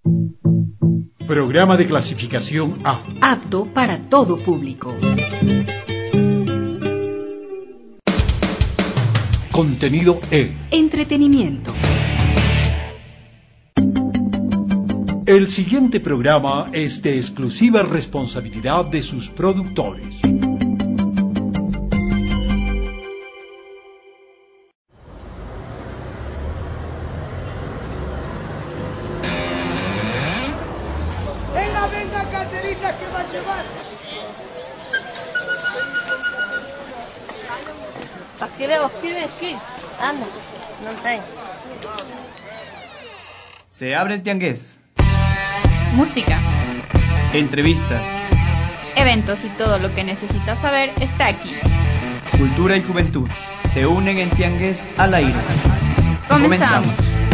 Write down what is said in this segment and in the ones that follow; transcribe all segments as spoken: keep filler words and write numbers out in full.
Programa de clasificación A. Apto para todo público. Contenido E. Entretenimiento. El siguiente programa es de exclusiva responsabilidad de sus productores. Venga, venga, Caterina, que va a llevar. Aqui é o que aqui. Anda, não tem. Se abre el tiangués. Música, Entrevistas. eventos y todo lo que necesitas saber está aquí. Cultura y juventud se unen en tiangués al aire. Comenzamos.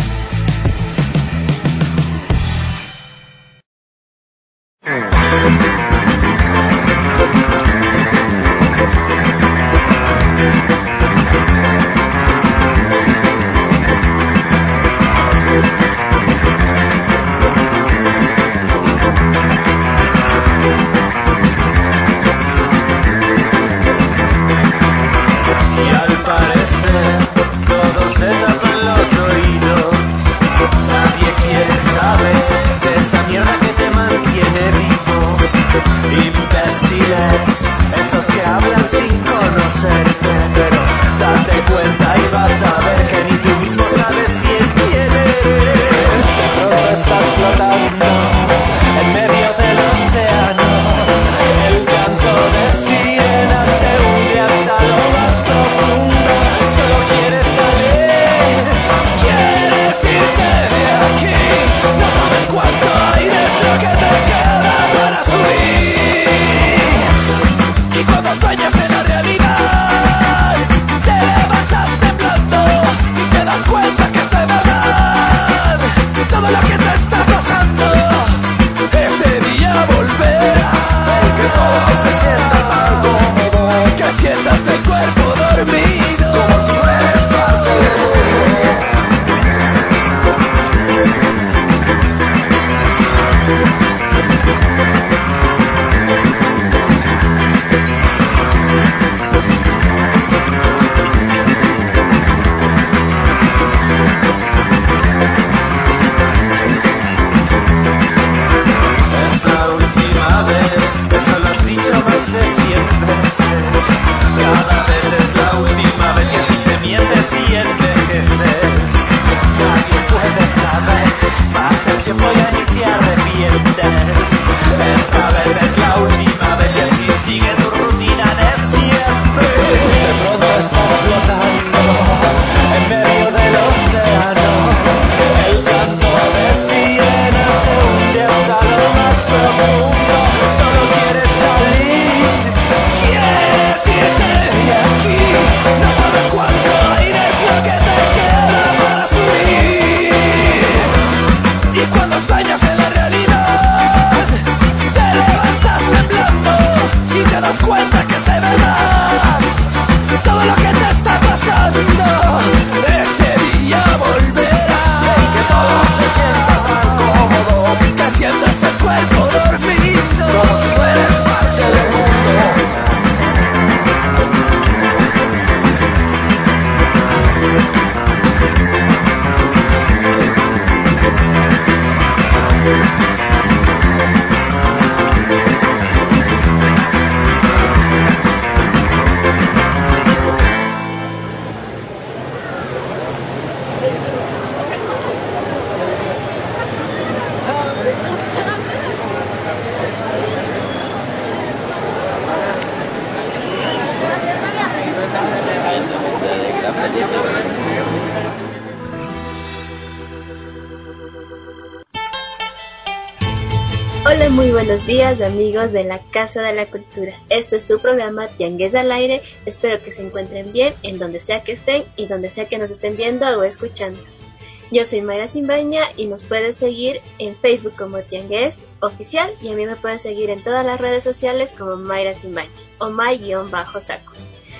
Hola, muy buenos días amigos de la Casa de la Cultura. Este es tu programa Tiangués al Aire. Espero que se encuentren bien en donde sea que estén y donde sea que nos estén viendo o escuchando. Yo soy Mayra Simbaña y nos puedes seguir en Facebook como Tiangués Oficial y a mí me pueden seguir en todas las redes sociales como Mayra Simbaña o May-Saco.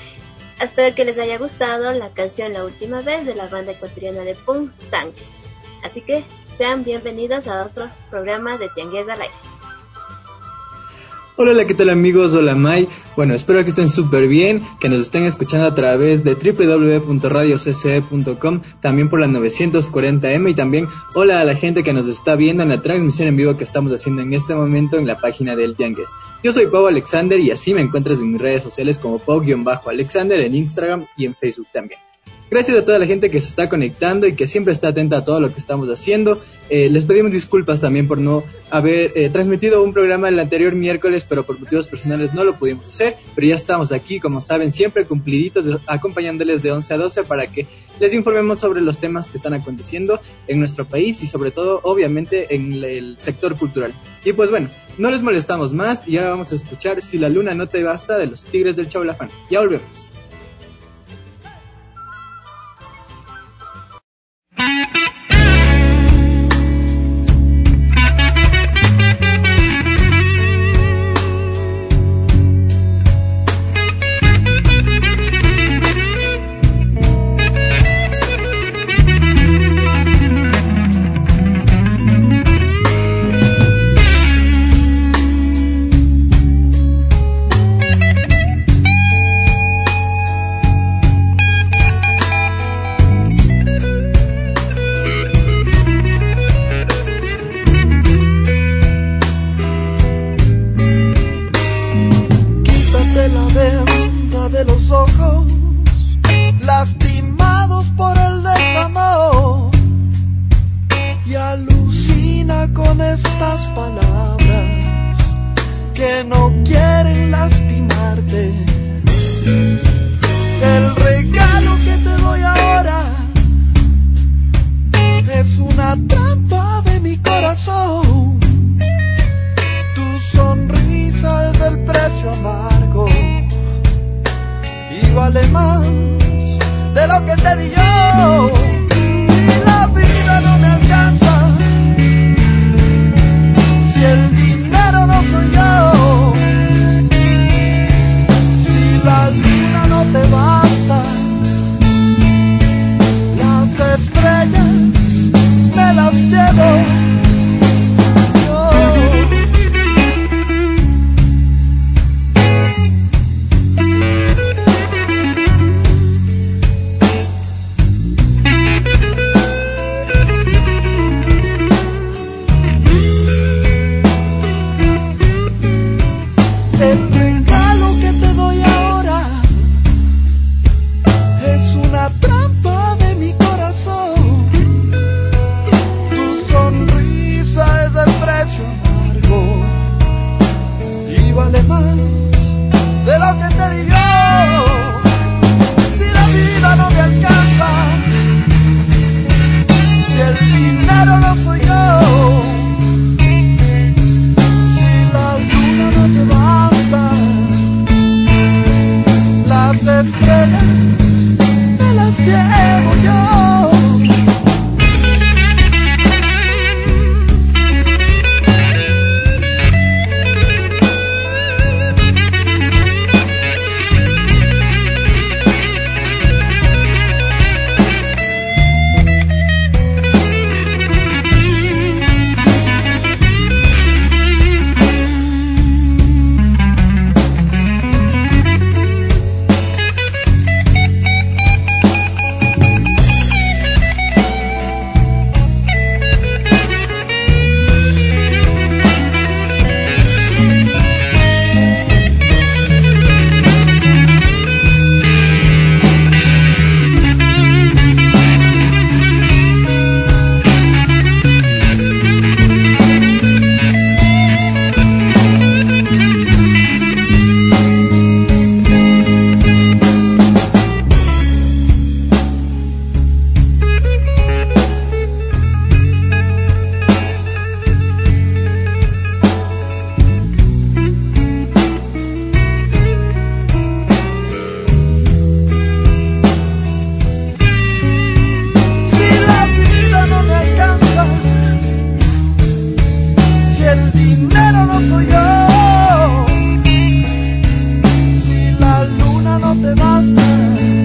Espero que les haya gustado la canción La Última Vez de la banda ecuatoriana de punk Tanque. Así que Sean bienvenidos a otro programa de Tiangués al Aire. Hola, ¿qué tal amigos? Hola May. Bueno, espero que estén súper bien, que nos estén escuchando a través de doble u doble u doble u punto radio c c e punto com, también por la novecientos cuarenta eme, y también hola a la gente que nos está viendo en la transmisión en vivo que estamos haciendo en este momento en la página del Tiangués. Yo soy Pau Alexander y así me encuentras en mis redes sociales como Pau-Alexander en Instagram y en Facebook también. Gracias a toda la gente que se está conectando y que siempre está atenta a todo lo que estamos haciendo. Eh, les pedimos disculpas también por no haber eh, transmitido un programa el anterior miércoles, pero por motivos personales no lo pudimos hacer. Pero ya estamos aquí, como saben, siempre cumpliditos, acompañándoles de once a doce para que les informemos sobre los temas que están aconteciendo en nuestro país y sobre todo, obviamente, en el sector cultural. Y pues bueno, no les molestamos más y ahora vamos a escuchar Si la luna no te basta de los Tigres del Chaulafán. Ya volvemos.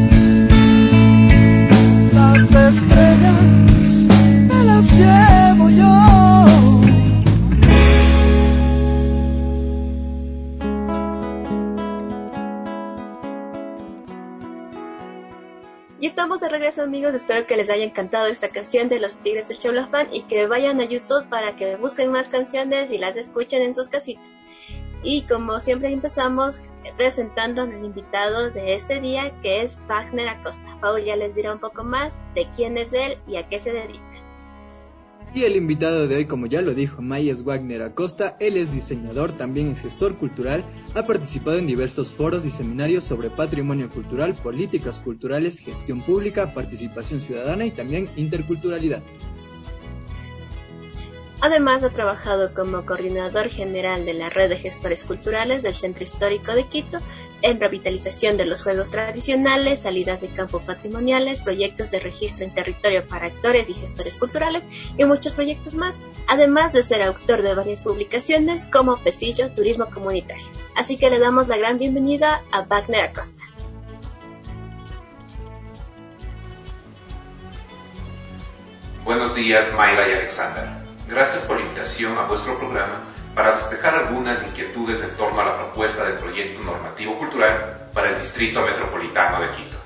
Llevo estamos de regreso, amigos. Espero que les haya encantado esta canción de los Tigres del Chaulafán y que vayan a YouTube para que busquen más canciones y las escuchen en sus casitas. Y como siempre empezamos presentando al invitado de este día, que es Wagner Acosta. Paul ya les dirá un poco más de quién es él y a qué se dedica. Y el invitado de hoy, como ya lo dijo May, es Wagner Acosta. Él es diseñador, también es gestor cultural, ha participado en diversos foros y seminarios sobre patrimonio cultural, políticas culturales, gestión pública, participación ciudadana y también interculturalidad. Además, ha trabajado como coordinador general de la red de gestores culturales del Centro Histórico de Quito, en revitalización de los juegos tradicionales, salidas de campo patrimoniales, proyectos de registro en territorio para actores y gestores culturales y muchos proyectos más, además de ser autor de varias publicaciones como Pesillo, Turismo Comunitario. Así que le damos la gran bienvenida a Wagner Acosta. Buenos días, Mayra y Alexander. Gracias por la invitación a vuestro programa para despejar algunas inquietudes en torno a la propuesta del proyecto normativo cultural para el Distrito Metropolitano de Quito.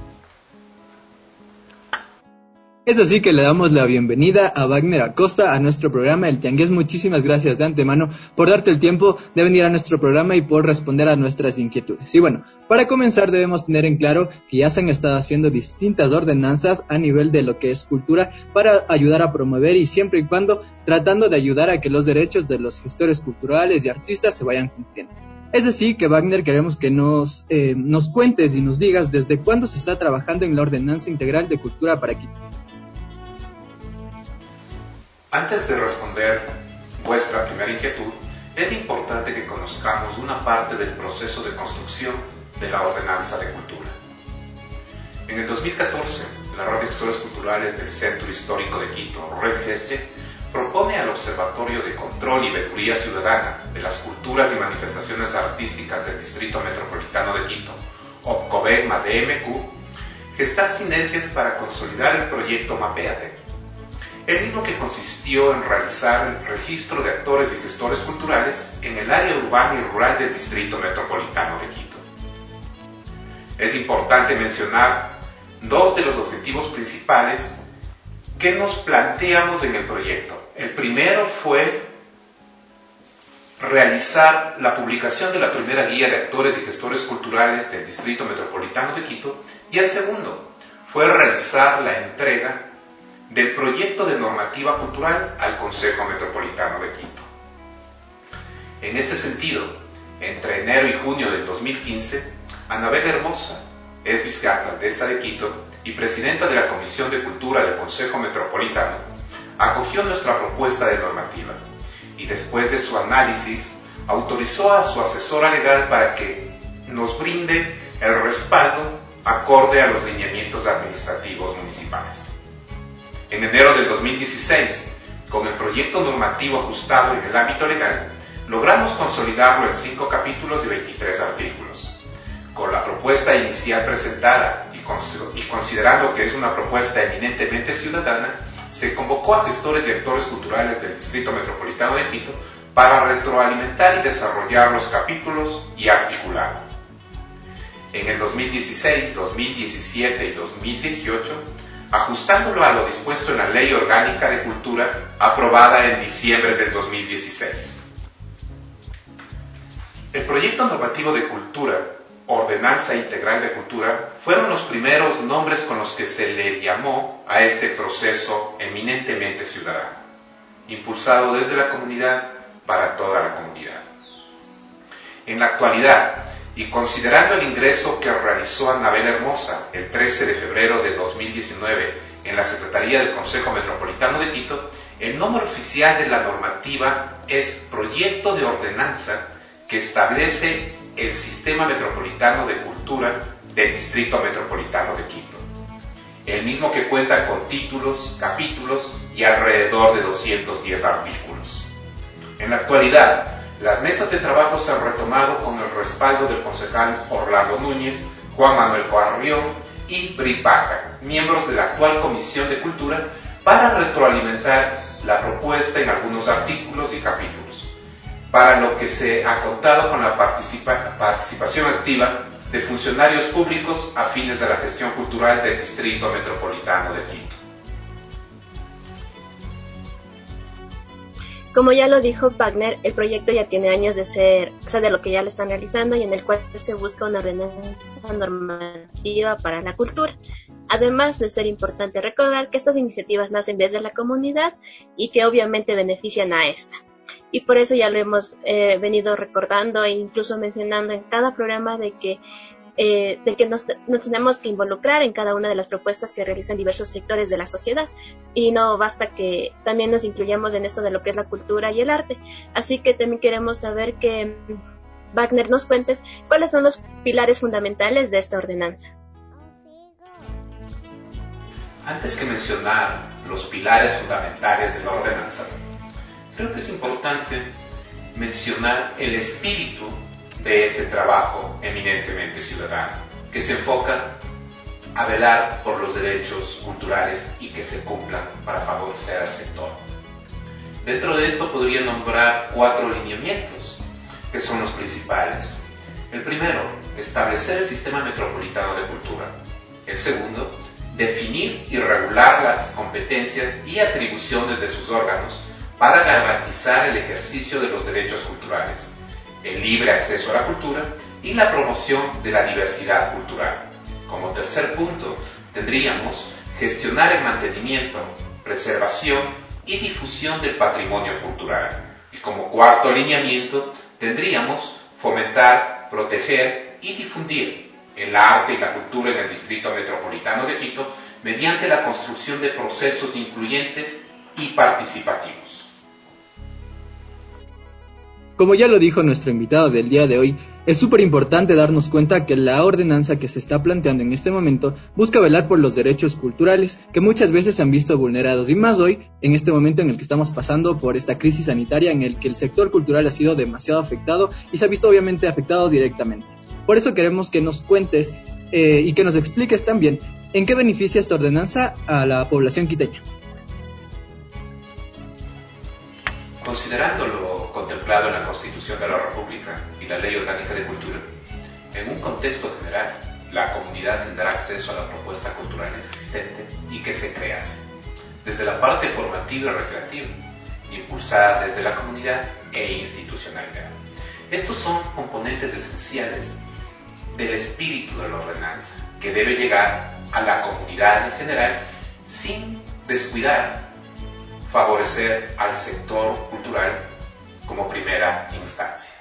Es así que le damos la bienvenida a Wagner Acosta a nuestro programa El Tiangués. Muchísimas gracias de antemano por darte el tiempo de venir a nuestro programa y por responder a nuestras inquietudes. Y bueno, para comenzar debemos tener en claro que ya se han estado haciendo distintas ordenanzas a nivel de lo que es cultura para ayudar a promover y siempre y cuando tratando de ayudar a que los derechos de los gestores culturales y artistas se vayan cumpliendo. Es así que, Wagner, queremos que nos, eh, nos cuentes y nos digas desde cuándo se está trabajando en la Ordenanza Integral de Cultura para Quito. Antes de responder vuestra primera inquietud, es importante que conozcamos una parte del proceso de construcción de la Ordenanza de Cultura. En el dos mil catorce, la Red de Gestores Culturales del Centro Histórico de Quito, RedGeste, propone al Observatorio de Control y Veeduría Ciudadana de las Culturas y Manifestaciones Artísticas del Distrito Metropolitano de Quito, OPCOVE-D M Q, gestar sinergias para consolidar el proyecto Mapéate, el mismo que consistió en realizar el registro de actores y gestores culturales en el área urbana y rural del Distrito Metropolitano de Quito. Es importante mencionar dos de los objetivos principales que nos planteamos en el proyecto. El primero fue realizar la publicación de la primera guía de actores y gestores culturales del Distrito Metropolitano de Quito, y el segundo fue realizar la entrega del proyecto de normativa cultural al Consejo Metropolitano de Quito. En este sentido, entre enero y junio del dos mil quince, Anabel Hermosa, es vicealcaldesa de Quito y presidenta de la Comisión de Cultura del Consejo Metropolitano, acogió nuestra propuesta de normativa y después de su análisis autorizó a su asesora legal para que nos brinde el respaldo acorde a los lineamientos administrativos municipales. En enero del dos mil dieciséis, con el proyecto normativo ajustado en el ámbito legal, logramos consolidarlo en cinco capítulos y veintitrés artículos. Con la propuesta inicial presentada y, cons- y considerando que es una propuesta eminentemente ciudadana, se convocó a gestores y actores culturales del Distrito Metropolitano de Quito para retroalimentar y desarrollar los capítulos y articulado. En el dos mil dieciséis, dos mil diecisiete y dos mil dieciocho, ajustándolo a lo dispuesto en la Ley Orgánica de Cultura, aprobada en diciembre del dos mil dieciséis. El proyecto normativo de cultura, Ordenanza Integral de Cultura, fueron los primeros nombres con los que se le llamó a este proceso eminentemente ciudadano, impulsado desde la comunidad para toda la comunidad. En la actualidad, y considerando el ingreso que realizó Anabel Hermosa el trece de febrero de dos mil diecinueve en la Secretaría del Consejo Metropolitano de Quito, el nombre oficial de la normativa es Proyecto de Ordenanza que establece el Sistema Metropolitano de Cultura del Distrito Metropolitano de Quito, el mismo que cuenta con títulos, capítulos y alrededor de doscientos diez artículos. En la actualidad, las mesas de trabajo se han retomado con el respaldo del concejal Orlando Núñez, Juan Manuel Carrión y Brit Baca, miembros de la actual Comisión de Cultura, para retroalimentar la propuesta en algunos artículos y capítulos, para lo que se ha contado con la participa- participación activa de funcionarios públicos afines a la gestión cultural del Distrito Metropolitano de Quito. Como ya lo dijo Wagner, el proyecto ya tiene años de ser, o sea, de lo que ya lo están realizando y en el cual se busca una ordenanza normativa para la cultura. Además de ser importante recordar que estas iniciativas nacen desde la comunidad y que obviamente benefician a esta. Y por eso ya lo hemos eh, venido recordando e incluso mencionando en cada programa de que Eh, de que nos, nos tenemos que involucrar en cada una de las propuestas que realizan diversos sectores de la sociedad y no basta que también nos incluyamos en esto de lo que es la cultura y el arte. Así que también queremos saber que Wagner nos cuentes cuáles son los pilares fundamentales de esta ordenanza. Antes que mencionar los pilares fundamentales de la ordenanza, creo que es importante mencionar el espíritu de este trabajo eminentemente ciudadano, que se enfoca a velar por los derechos culturales y que se cumplan para favorecer al sector. Dentro de esto podría nombrar cuatro lineamientos, que son los principales. El primero, establecer el sistema metropolitano de cultura. El segundo, definir y regular las competencias y atribuciones de sus órganos para garantizar el ejercicio de los derechos culturales, el libre acceso a la cultura y la promoción de la diversidad cultural. Como tercer punto, tendríamos gestionar el mantenimiento, preservación y difusión del patrimonio cultural. Y como cuarto lineamiento, tendríamos fomentar, proteger y difundir el arte y la cultura en el Distrito Metropolitano de Quito mediante la construcción de procesos incluyentes y participativos. Como ya lo dijo nuestro invitado del día de hoy, es súper importante darnos cuenta que la ordenanza que se está planteando en este momento busca velar por los derechos culturales que muchas veces se han visto vulnerados, y más hoy, en este momento en el que estamos pasando por esta crisis sanitaria en el que el sector cultural ha sido demasiado afectado y se ha visto obviamente afectado directamente. Por eso queremos que nos cuentes eh, y que nos expliques también en qué beneficia esta ordenanza a la población quiteña. Considerando lo contemplado en la Constitución de la República y la Ley Orgánica de Cultura, en un contexto general, la comunidad tendrá acceso a la propuesta cultural existente y que se crease, desde la parte formativa y recreativa, impulsada desde la comunidad e institucionalidad. Estos son componentes esenciales del espíritu de la ordenanza, que debe llegar a la comunidad en general sin descuidar favorecer al sector cultural como primera instancia.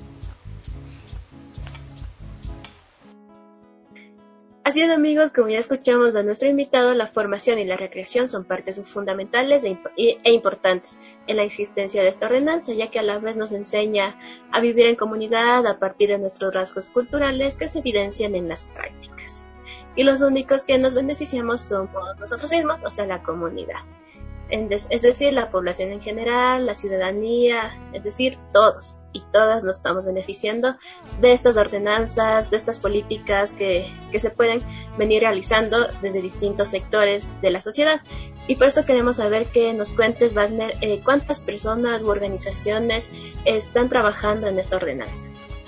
Así es, amigos, como ya escuchamos a nuestro invitado, la formación y la recreación son partes fundamentales e, imp- e importantes en la existencia de esta ordenanza, ya que a la vez nos enseña a vivir en comunidad a partir de nuestros rasgos culturales que se evidencian en las prácticas. Y los únicos que nos beneficiamos somos nosotros mismos, o sea, la comunidad. Es decir, la población en general, la ciudadanía, es decir, todos y todas nos estamos beneficiando de estas ordenanzas, de estas políticas que, que se pueden venir realizando desde distintos sectores de la sociedad. Y por esto queremos saber que nos cuentes, Wagner, eh, cuántas personas u organizaciones están trabajando en esta ordenanza.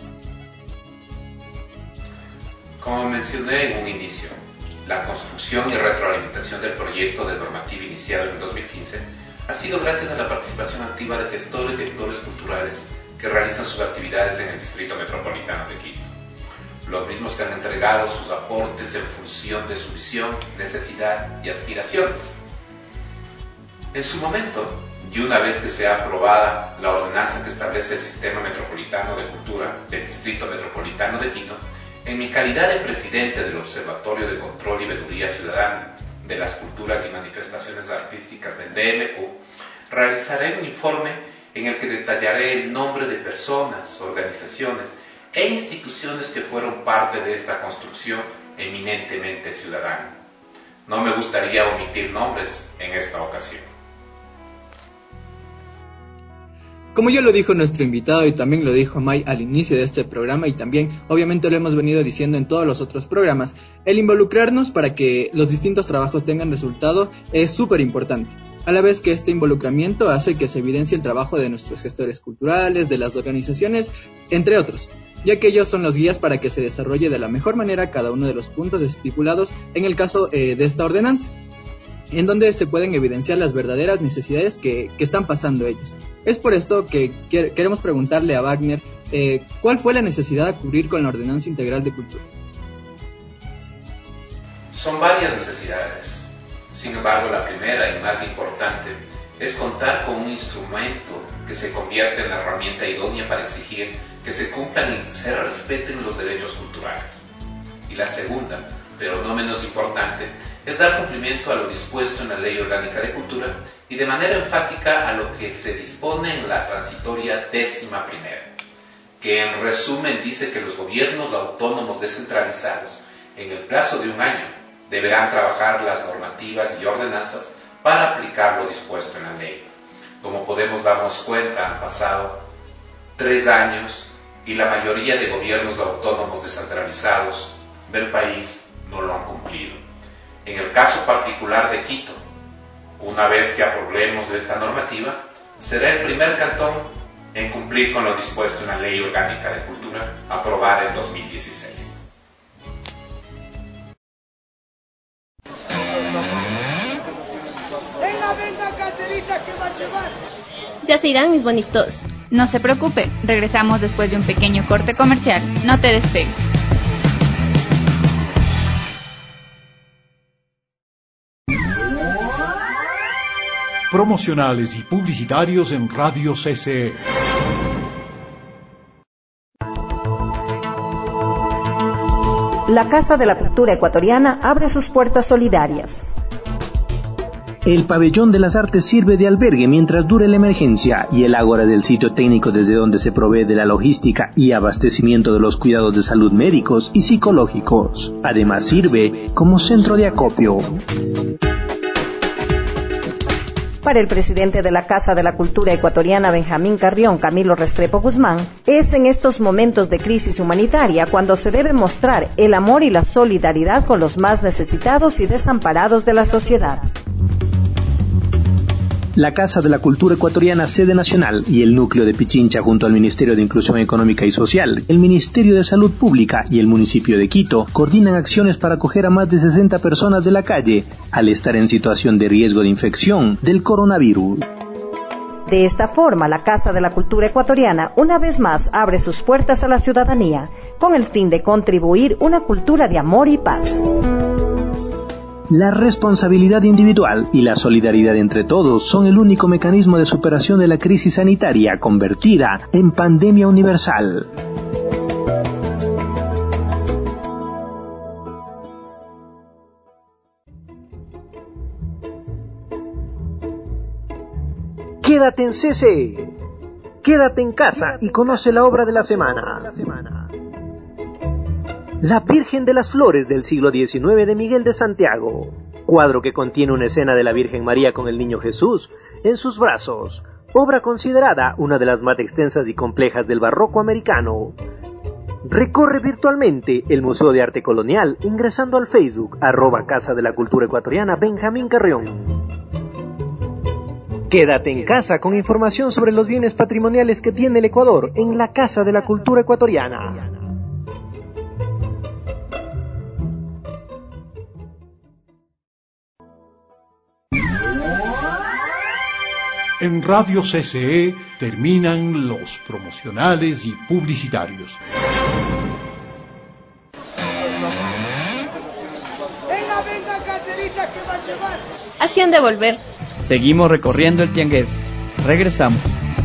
Como mencioné en un inicio, la construcción y retroalimentación del proyecto de normativa iniciado en el dos mil quince ha sido gracias a la participación activa de gestores y actores culturales que realizan sus actividades en el Distrito Metropolitano de Quito. Los mismos que han entregado sus aportes en función de su visión, necesidad y aspiraciones. En su momento, y una vez que sea aprobada la ordenanza que establece el Sistema Metropolitano de Cultura del Distrito Metropolitano de Quito, en mi calidad de presidente del Observatorio de Control y Veeduría Ciudadana de las Culturas y Manifestaciones Artísticas del D M Q, realizaré un informe en el que detallaré el nombre de personas, organizaciones e instituciones que fueron parte de esta construcción eminentemente ciudadana. No me gustaría omitir nombres en esta ocasión. Como ya lo dijo nuestro invitado y también lo dijo May al inicio de este programa, y también obviamente lo hemos venido diciendo en todos los otros programas, el involucrarnos para que los distintos trabajos tengan resultado es súper importante. A la vez que este involucramiento hace que se evidencie el trabajo de nuestros gestores culturales, de las organizaciones, entre otros. ya que ellos son los guías para que se desarrolle de la mejor manera cada uno de los puntos estipulados en el caso eh, de esta ordenanza, en donde se pueden evidenciar las verdaderas necesidades que, que están pasando ellos. Es por esto que quer- queremos preguntarle a Wagner eh, ¿cuál fue la necesidad a cubrir con la Ordenanza Integral de Cultura? Son varias necesidades. Sin embargo, la primera y más importante es contar con un instrumento que se convierta en la herramienta idónea para exigir que se cumplan y se respeten los derechos culturales. Y la segunda, pero no menos importante, es dar cumplimiento a lo dispuesto en la Ley Orgánica de Cultura y de manera enfática a lo que se dispone en la transitoria décima primera, que en resumen dice que los gobiernos autónomos descentralizados, en el plazo de un año, deberán trabajar las normativas y ordenanzas para aplicar lo dispuesto en la ley. Como podemos darnos cuenta, han pasado tres años y la mayoría de gobiernos autónomos descentralizados del país no lo han cumplido. En el caso particular de Quito, una vez que aprobemos esta normativa, será el primer cantón en cumplir con lo dispuesto en la Ley Orgánica de Cultura aprobada en dos mil dieciséis. Venga, venga, Caterita, que va a llevar. Ya se irán mis bonitos. No se preocupe, regresamos después de un pequeño corte comercial. No te despegues. Promocionales y publicitarios en Radio C C E. La Casa de la Cultura Ecuatoriana abre sus puertas solidarias. El Pabellón de las Artes sirve de albergue mientras dure la emergencia y el ágora del sitio técnico desde donde se provee de la logística y abastecimiento de los cuidados de salud médicos y psicológicos. Además sirve como centro de acopio. Para el presidente de la Casa de la Cultura Ecuatoriana, Benjamín Carrión, Camilo Restrepo Guzmán, es en estos momentos de crisis humanitaria cuando se debe mostrar el amor y la solidaridad con los más necesitados y desamparados de la sociedad. La Casa de la Cultura Ecuatoriana, sede nacional, y el núcleo de Pichincha junto al Ministerio de Inclusión Económica y Social, el Ministerio de Salud Pública y el municipio de Quito coordinan acciones para acoger a más de sesenta personas de la calle al estar en situación de riesgo de infección del coronavirus. De esta forma, la Casa de la Cultura Ecuatoriana una vez más abre sus puertas a la ciudadanía con el fin de contribuir una cultura de amor y paz. La responsabilidad individual y la solidaridad entre todos son el único mecanismo de superación de la crisis sanitaria convertida en pandemia universal. Quédate en C C E. Quédate en casa y conoce la obra de la semana. La Virgen de las Flores del siglo diecinueve de Miguel de Santiago, cuadro que contiene una escena de la Virgen María con el Niño Jesús en sus brazos, obra considerada una de las más extensas y complejas del barroco americano. Recorre virtualmente el Museo de Arte Colonial ingresando al Facebook arroba Casa de la Cultura Ecuatoriana Benjamín Carrión. Quédate en casa con información sobre los bienes patrimoniales que tiene el Ecuador en la Casa de la Cultura Ecuatoriana. En Radio C C E terminan los promocionales y publicitarios. Venga, venga, Caterita, que va a llevar. Así han de volver. Seguimos recorriendo el tiangués. Regresamos.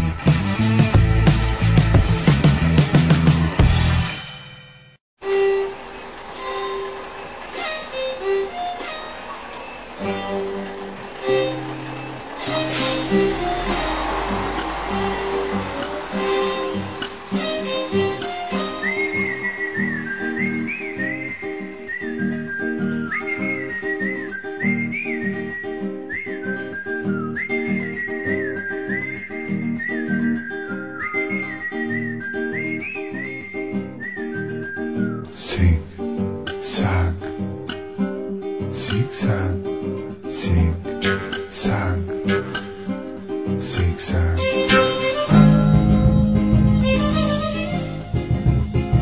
Zig-zag, zig-zag, zig-zag, zig-zag.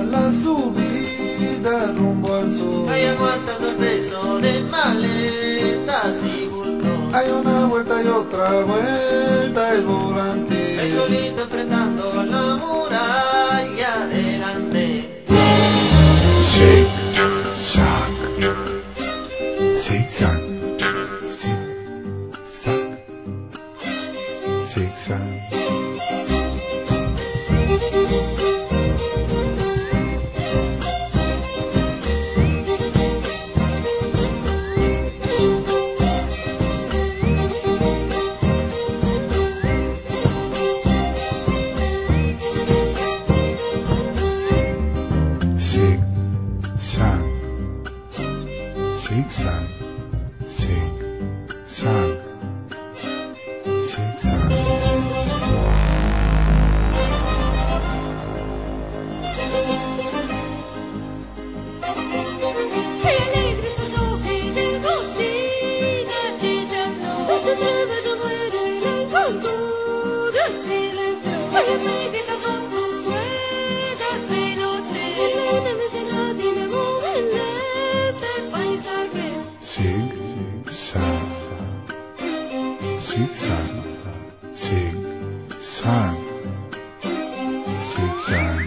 la subida rumbo al sol. Hay aguantando el peso de maletas y bultos. Hay una vuelta y otra vuelta el volante. Hay solito enfrentando la muralla adelante. Zig, zag, zigzag, zig, zag, zigzag. Zigzag, zigzag, zigzag. Zigzag, zigzag, zigzag.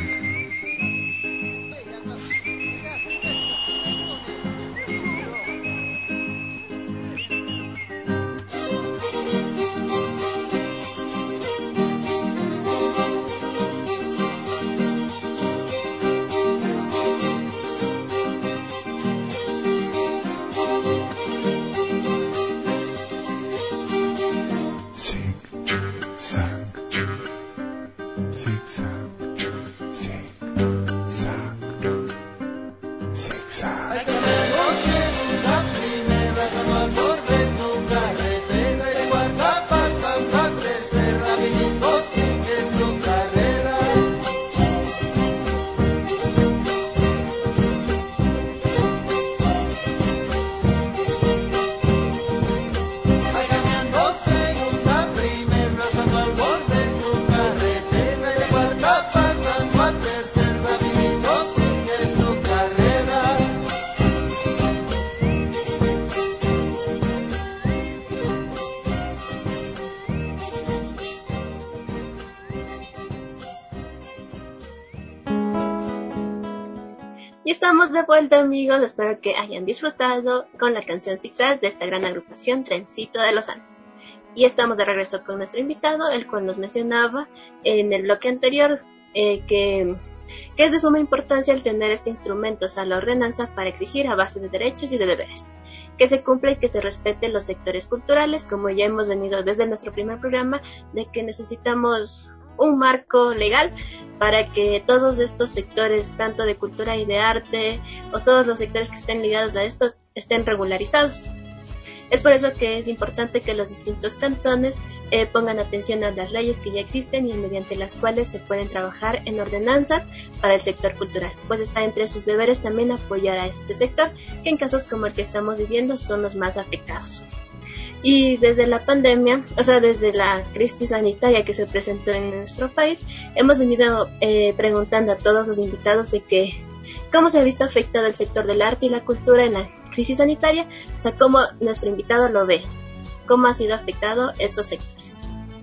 Estamos de vuelta, amigos, espero que hayan disfrutado con la canción Zigzag de esta gran agrupación Trencito de los Andes. Y estamos de regreso con nuestro invitado, el cual nos mencionaba en el bloque anterior eh, que, que es de suma importancia el tener este instrumento, o sea, la ordenanza, para exigir a base de derechos y de deberes, que se cumpla y que se respeten los sectores culturales, como ya hemos venido desde nuestro primer programa, de que necesitamos un marco legal para que todos estos sectores, tanto de cultura y de arte, o todos los sectores que estén ligados a esto, estén regularizados. Es por eso que es importante que los distintos cantones eh, pongan atención a las leyes que ya existen y mediante las cuales se pueden trabajar en ordenanzas para el sector cultural, pues está entre sus deberes también apoyar a este sector, que en casos como el que estamos viviendo son los más afectados. Y desde la pandemia, o sea, desde la crisis sanitaria que se presentó en nuestro país, hemos venido eh, preguntando a todos los invitados de que cómo se ha visto afectado el sector del arte y la cultura en la crisis sanitaria, o sea, cómo nuestro invitado lo ve, cómo ha sido afectado estos sectores.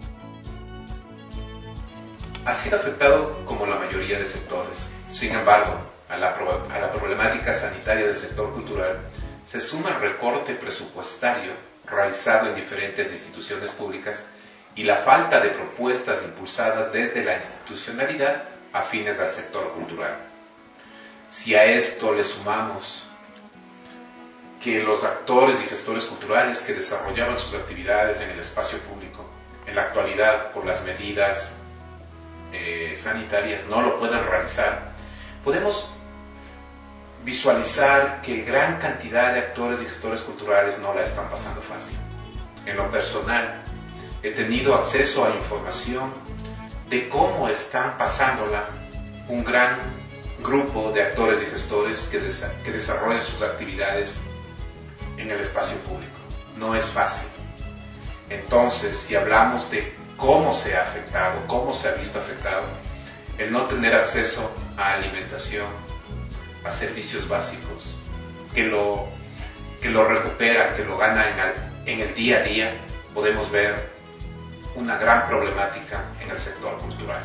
Ha sido afectado como la mayoría de sectores. Sin embargo, a la, pro- a la problemática sanitaria del sector cultural se suma el recorte presupuestario realizado en diferentes instituciones públicas y la falta de propuestas impulsadas desde la institucionalidad afines al sector cultural. Si a esto le sumamos que los actores y gestores culturales que desarrollaban sus actividades en el espacio público, en la actualidad por las medidas eh, sanitarias no lo pueden realizar, podemos visualizar que gran cantidad de actores y gestores culturales no la están pasando fácil. En lo personal, he tenido acceso a información de cómo están pasándola un gran grupo de actores y gestores que, desa- que desarrollan sus actividades en el espacio público. No es fácil. Entonces, si hablamos de cómo se ha afectado, cómo se ha visto afectado, el no tener acceso a alimentación, a servicios básicos, que lo, que lo recuperan, que lo ganan en el, en el día a día, podemos ver una gran problemática en el sector cultural.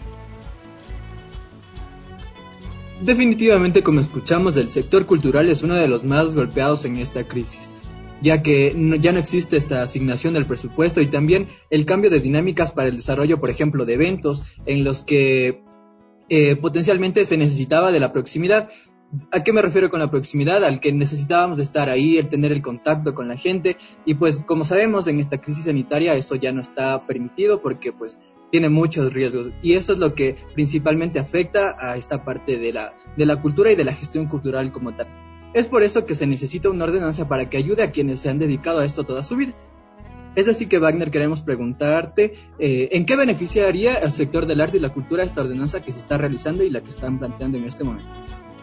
Definitivamente, como escuchamos, el sector cultural es uno de los más golpeados en esta crisis, ya que no, ya no existe esta asignación del presupuesto y también el cambio de dinámicas para el desarrollo, por ejemplo, de eventos en los que eh, potencialmente se necesitaba de la proximidad. ¿A qué me refiero con la proximidad? Al que necesitábamos de estar ahí, el tener el contacto con la gente, y pues como sabemos en esta crisis sanitaria eso ya no está permitido porque pues tiene muchos riesgos, y eso es lo que principalmente afecta a esta parte de la, de la cultura y de la gestión cultural como tal. Es por eso que se necesita una ordenanza para que ayude a quienes se han dedicado a esto toda su vida. Es así que, Wagner, queremos preguntarte eh, ¿en qué beneficiaría al sector del arte y la cultura esta ordenanza que se está realizando y la que están planteando en este momento?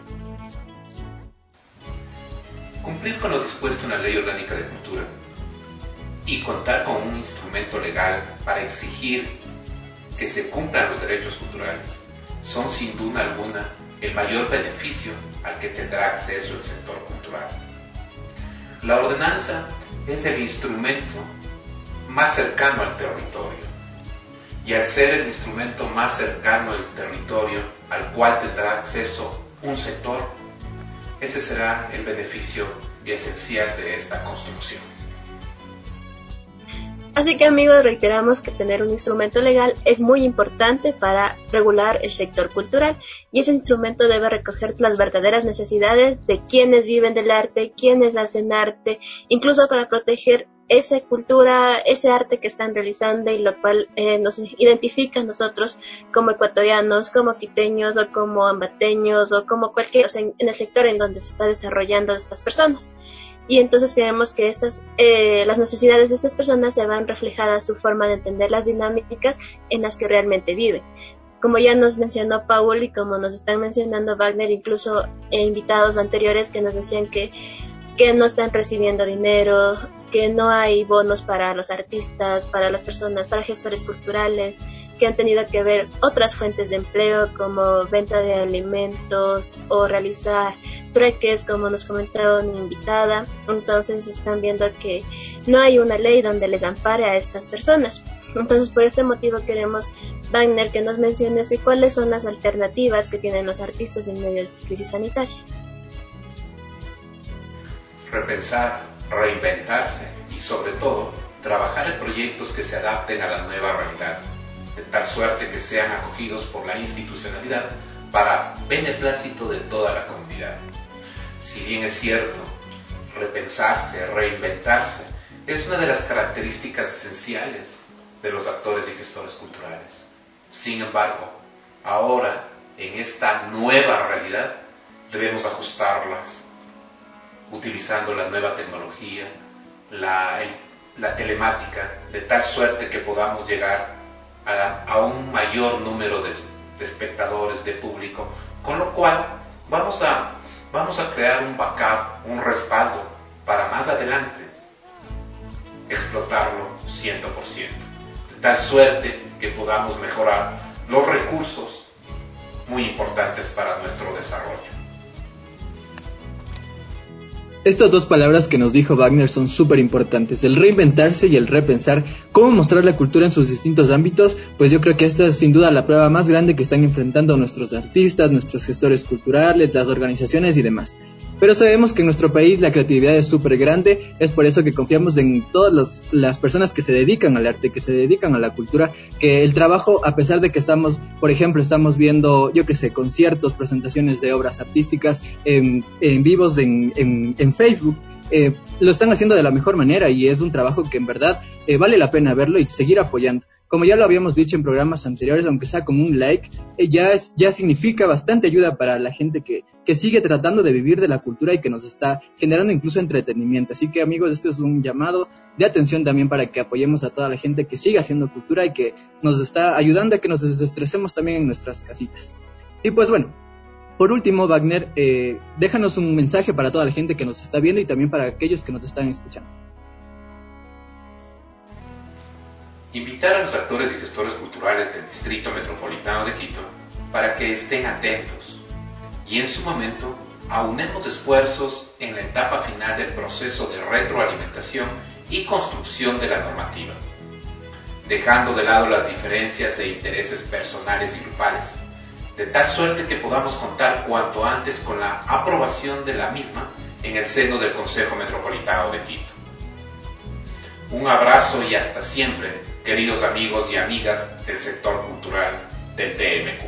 Cumplir con lo dispuesto en la Ley Orgánica de Cultura y contar con un instrumento legal para exigir que se cumplan los derechos culturales son sin duda alguna el mayor beneficio al que tendrá acceso el sector cultural. La ordenanza es el instrumento más cercano al territorio, y al ser el instrumento más cercano al territorio al cual tendrá acceso un sector, ese será el beneficio esencial de esta construcción. Así que, amigos, reiteramos que tener un instrumento legal es muy importante para regular el sector cultural, y ese instrumento debe recoger las verdaderas necesidades de quienes viven del arte, quienes hacen arte, incluso para proteger esa cultura, ese arte que están realizando, y lo cual eh, nos identifica a nosotros como ecuatorianos, como quiteños o como ambateños o como cualquier, o sea, en, en el sector en donde se está desarrollando estas personas. Y entonces queremos que estas, eh, las necesidades de estas personas se van reflejadas su forma de entender las dinámicas en las que realmente viven. Como ya nos mencionó Paul y como nos están mencionando Wagner, incluso eh, invitados anteriores que nos decían que que no están recibiendo dinero, que no hay bonos para los artistas, para las personas, para gestores culturales, que han tenido que ver otras fuentes de empleo como venta de alimentos o realizar trueques, como nos comentaba una invitada. Entonces están viendo que no hay una ley donde les ampare a estas personas. Entonces, por este motivo queremos, Wagner, que nos menciones que cuáles son las alternativas que tienen los artistas en medio de esta crisis sanitaria. Repensar, reinventarse y, sobre todo, trabajar en proyectos que se adapten a la nueva realidad, de tal suerte que sean acogidos por la institucionalidad para beneplácito de toda la comunidad. Si bien es cierto, repensarse, reinventarse, es una de las características esenciales de los actores y gestores culturales. Sin embargo, ahora, en esta nueva realidad, debemos ajustarlas utilizando la nueva tecnología, la, el, la telemática, de tal suerte que podamos llegar a, a un mayor número de, de espectadores, de público, con lo cual vamos a, vamos a crear un backup, un respaldo para más adelante explotarlo cien por ciento, de tal suerte que podamos mejorar los recursos muy importantes para nuestro desarrollo. Estas dos palabras que nos dijo Wagner son súper importantes, el reinventarse y el repensar cómo mostrar la cultura en sus distintos ámbitos. Pues yo creo que esta es sin duda la prueba más grande que están enfrentando nuestros artistas, nuestros gestores culturales, las organizaciones y demás. Pero sabemos que en nuestro país la creatividad es súper grande, es por eso que confiamos en todas las, las personas que se dedican al arte, que se dedican a la cultura, que el trabajo, a pesar de que estamos, por ejemplo, estamos viendo, yo qué sé, conciertos, presentaciones de obras artísticas en, en vivos en, en, en Facebook, eh, lo están haciendo de la mejor manera, y es un trabajo que en verdad eh, vale la pena verlo y seguir apoyando. Como ya lo habíamos dicho en programas anteriores, aunque sea como un like, eh, ya, es, ya significa bastante ayuda para la gente que, que sigue tratando de vivir de la cultura y que nos está generando incluso entretenimiento. Así que, amigos, esto es un llamado de atención también para que apoyemos a toda la gente que siga haciendo cultura y que nos está ayudando a que nos desestresemos también en nuestras casitas. Y pues bueno, por último, Wagner, eh, déjanos un mensaje para toda la gente que nos está viendo y también para aquellos que nos están escuchando. Invitar a los actores y gestores culturales del Distrito Metropolitano de Quito para que estén atentos y en su momento aunemos esfuerzos en la etapa final del proceso de retroalimentación y construcción de la normativa, dejando de lado las diferencias e intereses personales y grupales, de tal suerte que podamos contar cuanto antes con la aprobación de la misma en el seno del Consejo Metropolitano de Quito. Un abrazo y hasta siempre, queridos amigos y amigas del sector cultural del T M Q.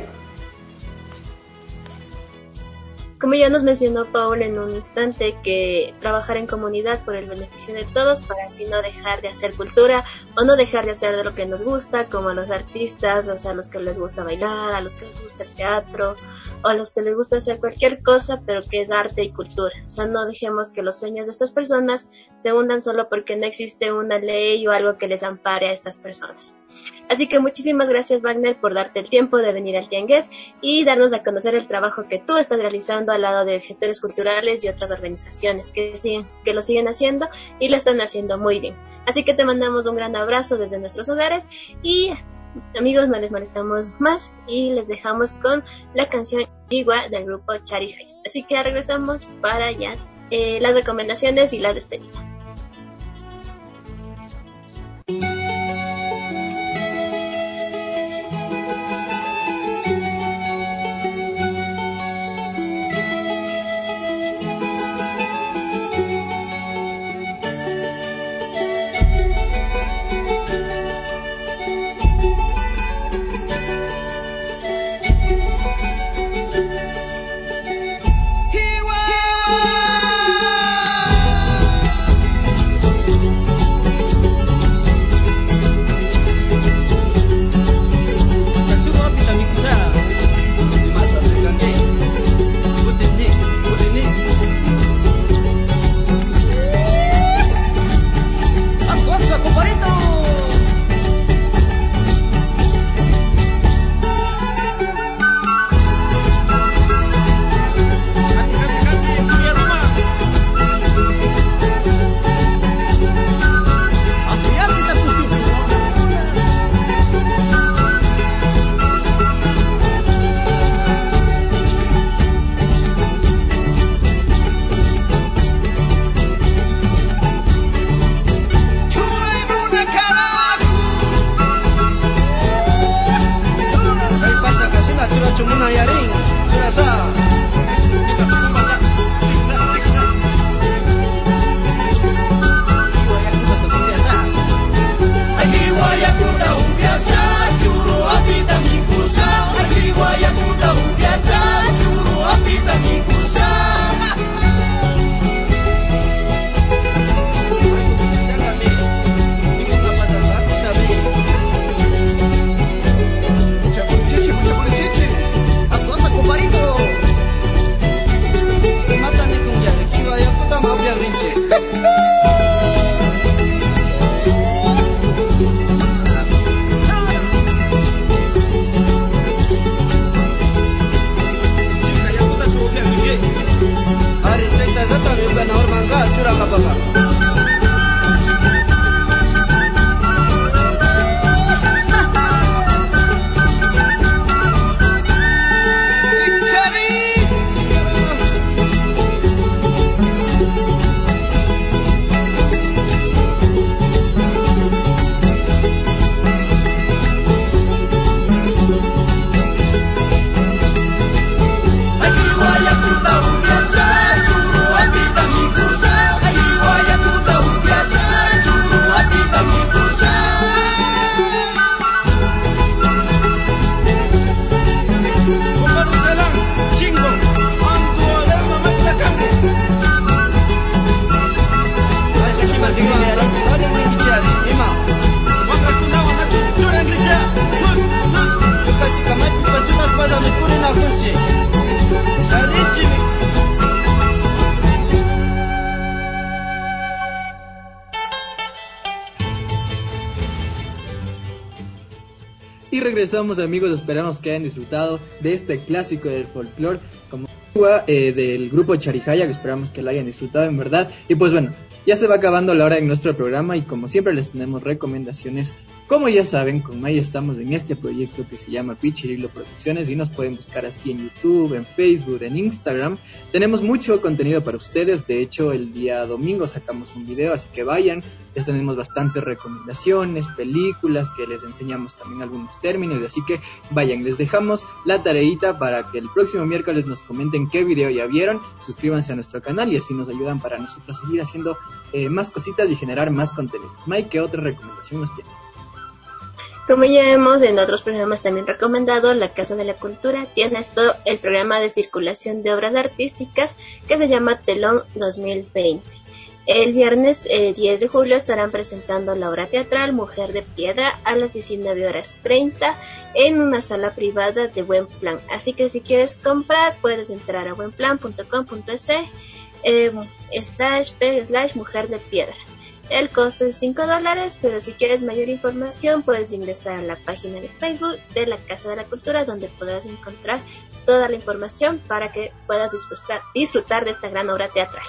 Como ya nos mencionó Paul en un instante, que trabajar en comunidad por el beneficio de todos para así no dejar de hacer cultura o no dejar de hacer de lo que nos gusta, como a los artistas, o sea, a los que les gusta bailar, a los que les gusta el teatro o a los que les gusta hacer cualquier cosa, pero que es arte y cultura. O sea, no dejemos que los sueños de estas personas se hundan solo porque no existe una ley o algo que les ampare a estas personas. Así que muchísimas gracias, Wagner, por darte el tiempo de venir al Tiangués y darnos a conocer el trabajo que tú estás realizando al lado de gestores culturales y otras organizaciones que siguen, que lo siguen haciendo y lo están haciendo muy bien. Así que te mandamos un gran abrazo desde nuestros hogares y, amigos, no les molestamos más y les dejamos con la canción Igua del grupo Chari High. Así que regresamos para ya eh, las recomendaciones y la despedida. Y regresamos, amigos, esperamos que hayan disfrutado de este clásico del folclore como eh, del grupo Charijaya, que esperamos que lo hayan disfrutado en verdad. Y pues bueno, ya se va acabando la hora en nuestro programa y como siempre les tenemos recomendaciones. Como ya saben, con May estamos en este proyecto que se llama Pichirilo Producciones y nos pueden buscar así en YouTube, en Facebook, en Instagram. Tenemos mucho contenido para ustedes, de hecho el día domingo sacamos un video, así que vayan. Les tenemos bastantes recomendaciones, películas que les enseñamos también algunos términos, así que vayan, les dejamos la tareita para que el próximo miércoles nos comenten qué video ya vieron, suscríbanse a nuestro canal y así nos ayudan para nosotros seguir haciendo eh, más cositas y generar más contenido. Mike, ¿qué otra recomendación nos tienes? Como ya hemos en otros programas también recomendado, la Casa de la Cultura tiene esto, el programa de circulación de obras artísticas que se llama Telón dos mil veinte. El viernes eh, diez de julio estarán presentando la obra teatral Mujer de Piedra a las diecinueve horas treinta en una sala privada de Buen Plan. Así que si quieres comprar puedes entrar a buenplan punto com punto es eh, slash p slash Mujer de Piedra. El costo es cinco dólares, pero si quieres mayor información puedes ingresar a la página de Facebook de la Casa de la Cultura, donde podrás encontrar toda la información para que puedas disfrutar, disfrutar de esta gran obra teatral.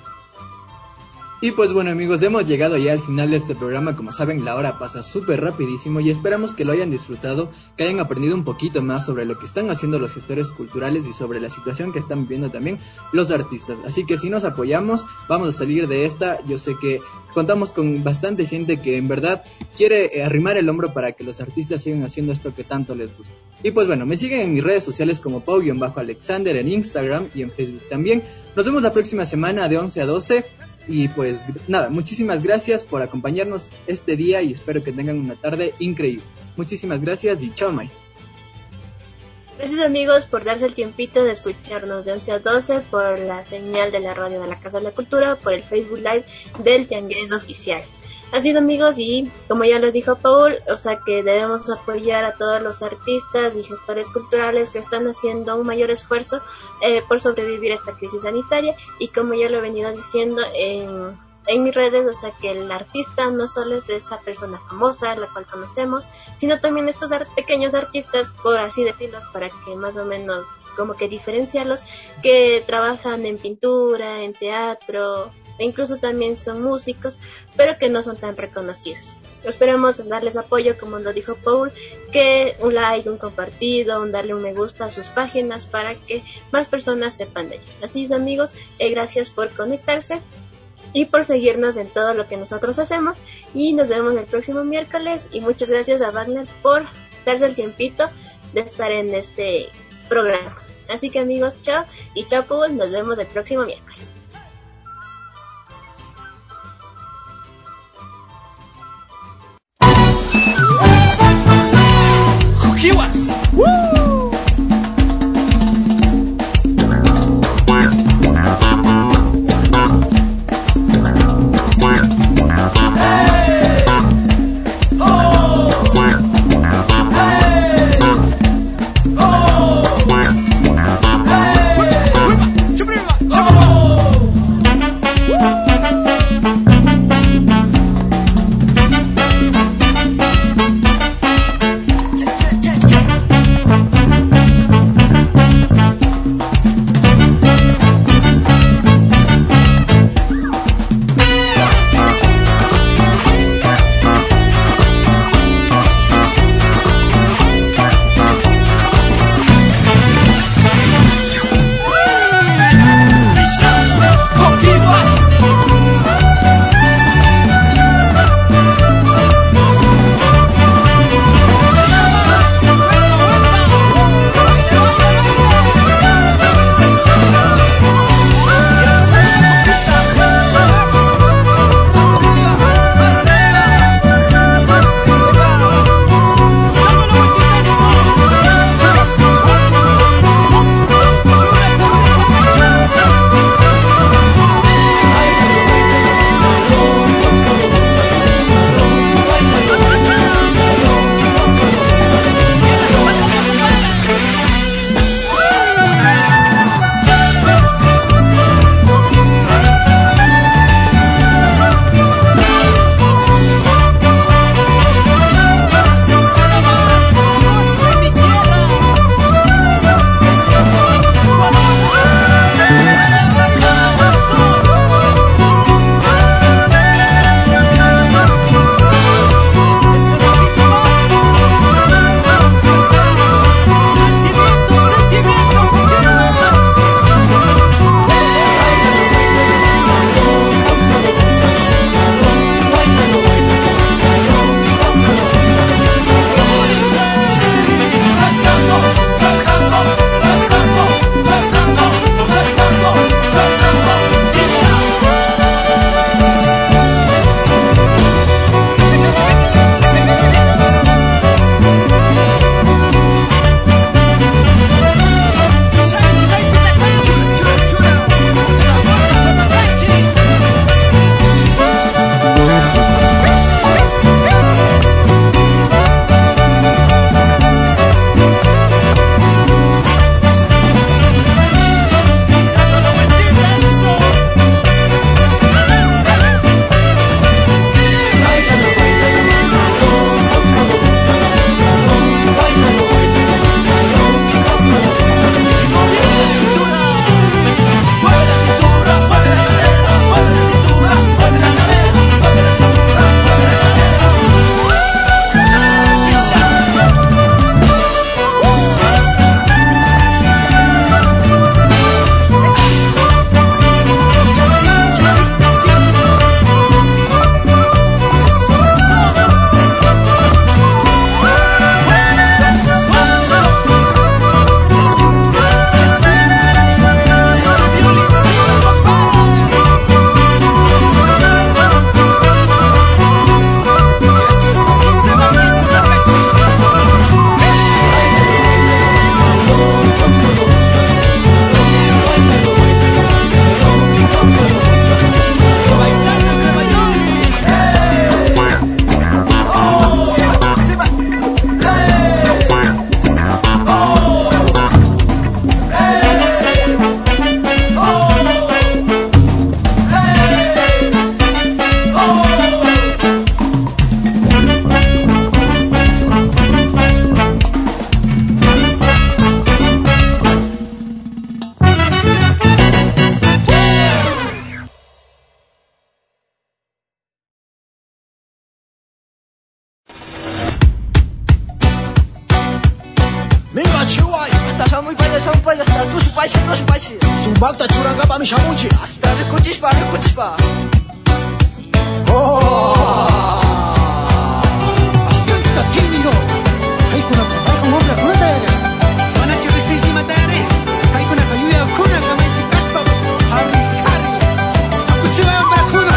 Y pues bueno amigos, hemos llegado ya al final de este programa. Como saben, la hora pasa súper rapidísimo y esperamos que lo hayan disfrutado, que hayan aprendido un poquito más sobre lo que están haciendo los gestores culturales y sobre la situación que están viviendo también los artistas. Así que si nos apoyamos, vamos a salir de esta. Yo sé que contamos con bastante gente que en verdad quiere arrimar el hombro para que los artistas sigan haciendo esto que tanto les gusta. Y pues bueno, me siguen en mis redes sociales como Pau-Alexander en Instagram y en Facebook también. Nos vemos la próxima semana de once a doce. Y pues nada, muchísimas gracias por acompañarnos este día y espero que tengan una tarde increíble. Muchísimas gracias y chao, May. Gracias amigos por darse el tiempito de escucharnos de once a doce por la señal de la radio de la Casa de la Cultura, por el Facebook Live del Tiangués Oficial. Así es amigos, y como ya lo dijo Paul, o sea que debemos apoyar a todos los artistas y gestores culturales que están haciendo un mayor esfuerzo eh, por sobrevivir a esta crisis sanitaria. Y como ya lo he venido diciendo en, en mis redes, o sea que el artista no solo es esa persona famosa, la cual conocemos, sino también estos art- pequeños artistas, por así decirlos, para que más o menos como que diferenciarlos, que trabajan en pintura, en teatro, e incluso también son músicos, pero que no son tan reconocidos. Esperamos darles apoyo, como lo dijo Paul, que un like, un compartido, un darle un me gusta a sus páginas para que más personas sepan de ellos. Así es amigos, eh, gracias por conectarse y por seguirnos en todo lo que nosotros hacemos, y nos vemos el próximo miércoles. Y muchas gracias a Wagner por darse el tiempito de estar en este programa. Así que amigos, chao, y chao Paul, nos vemos el próximo miércoles. Woo! Hey! Oh! Hey! Oh! pachi, no pachi. Sumbakta churanga pa mi shamuchi. Hasta recochishpa, recochishpa. Oh. Hasta tímido. Hay kuna hay kuna hombre kuna tayari. Mana churisi si matare. Hay kuna kayuya kuna kama tikaspa. Hari hari. Kuchua para kuna.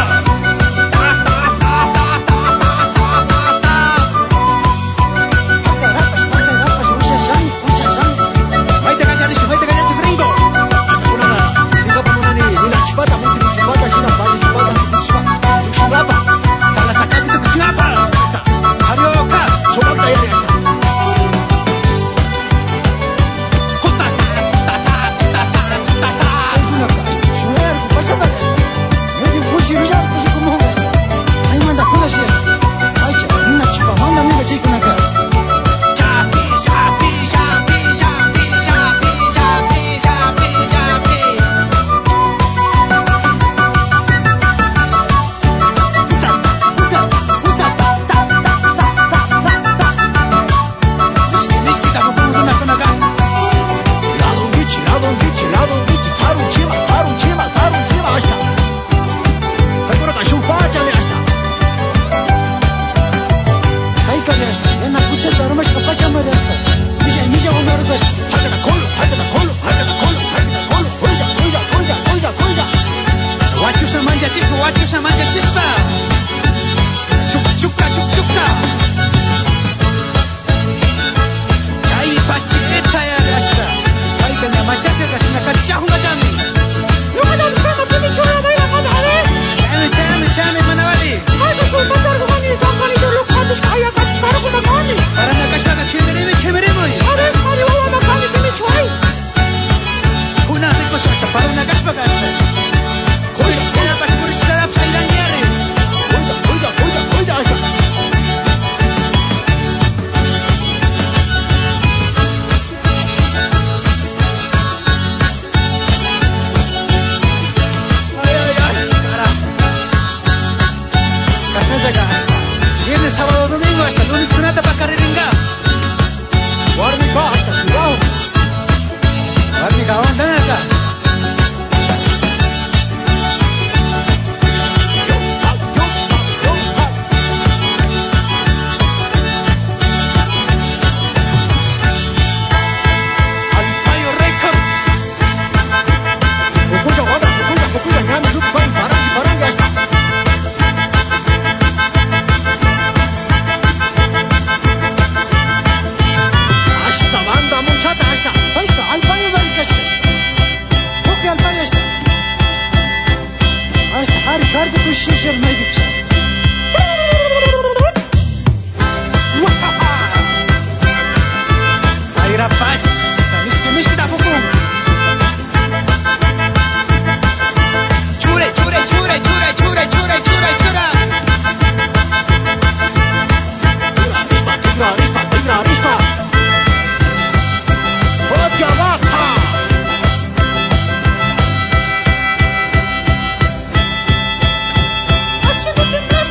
Thank you.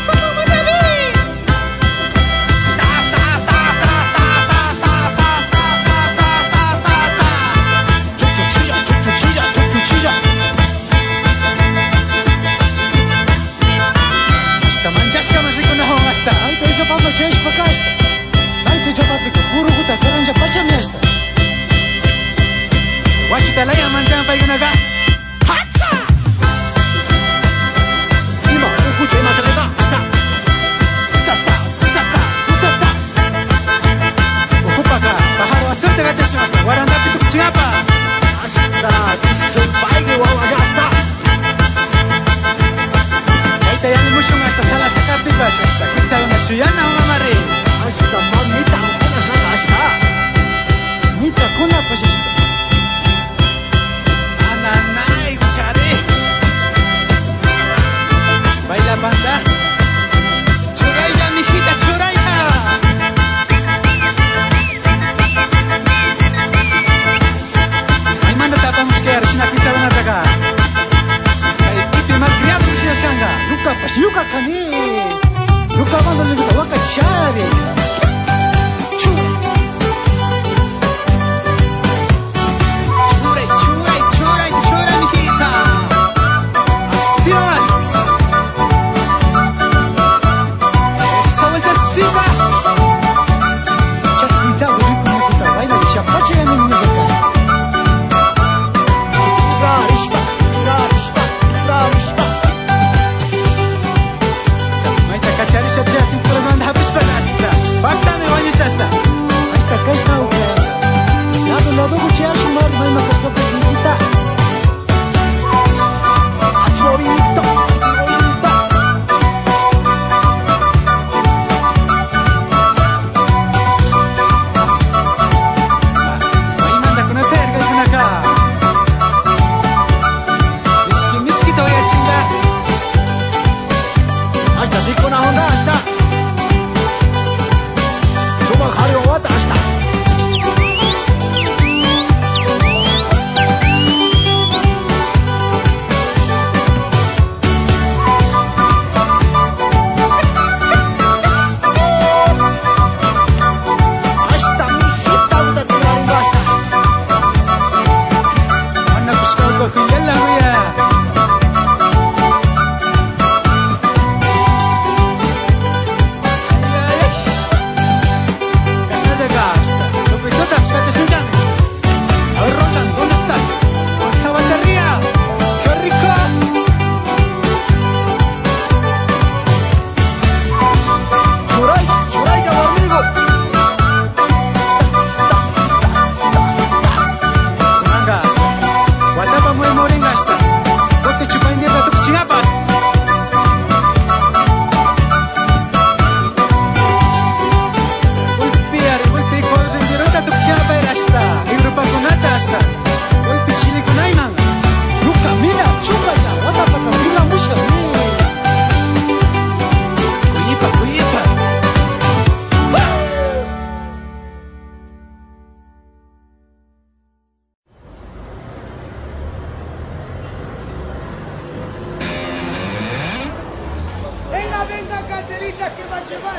diga que va a llevar.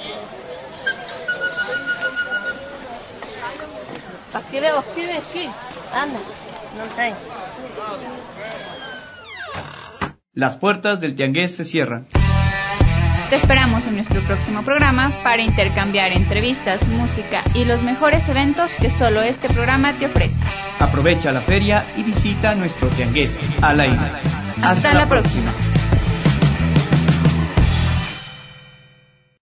¿Para qué le escribe aquí? Anda, no tengo. Las puertas del tiangués se cierran. Te esperamos en nuestro próximo programa para intercambiar entrevistas, música y los mejores eventos que solo este programa te ofrece. Aprovecha la feria y visita nuestro tiangués al aire. Hasta, Hasta la, la próxima. próxima.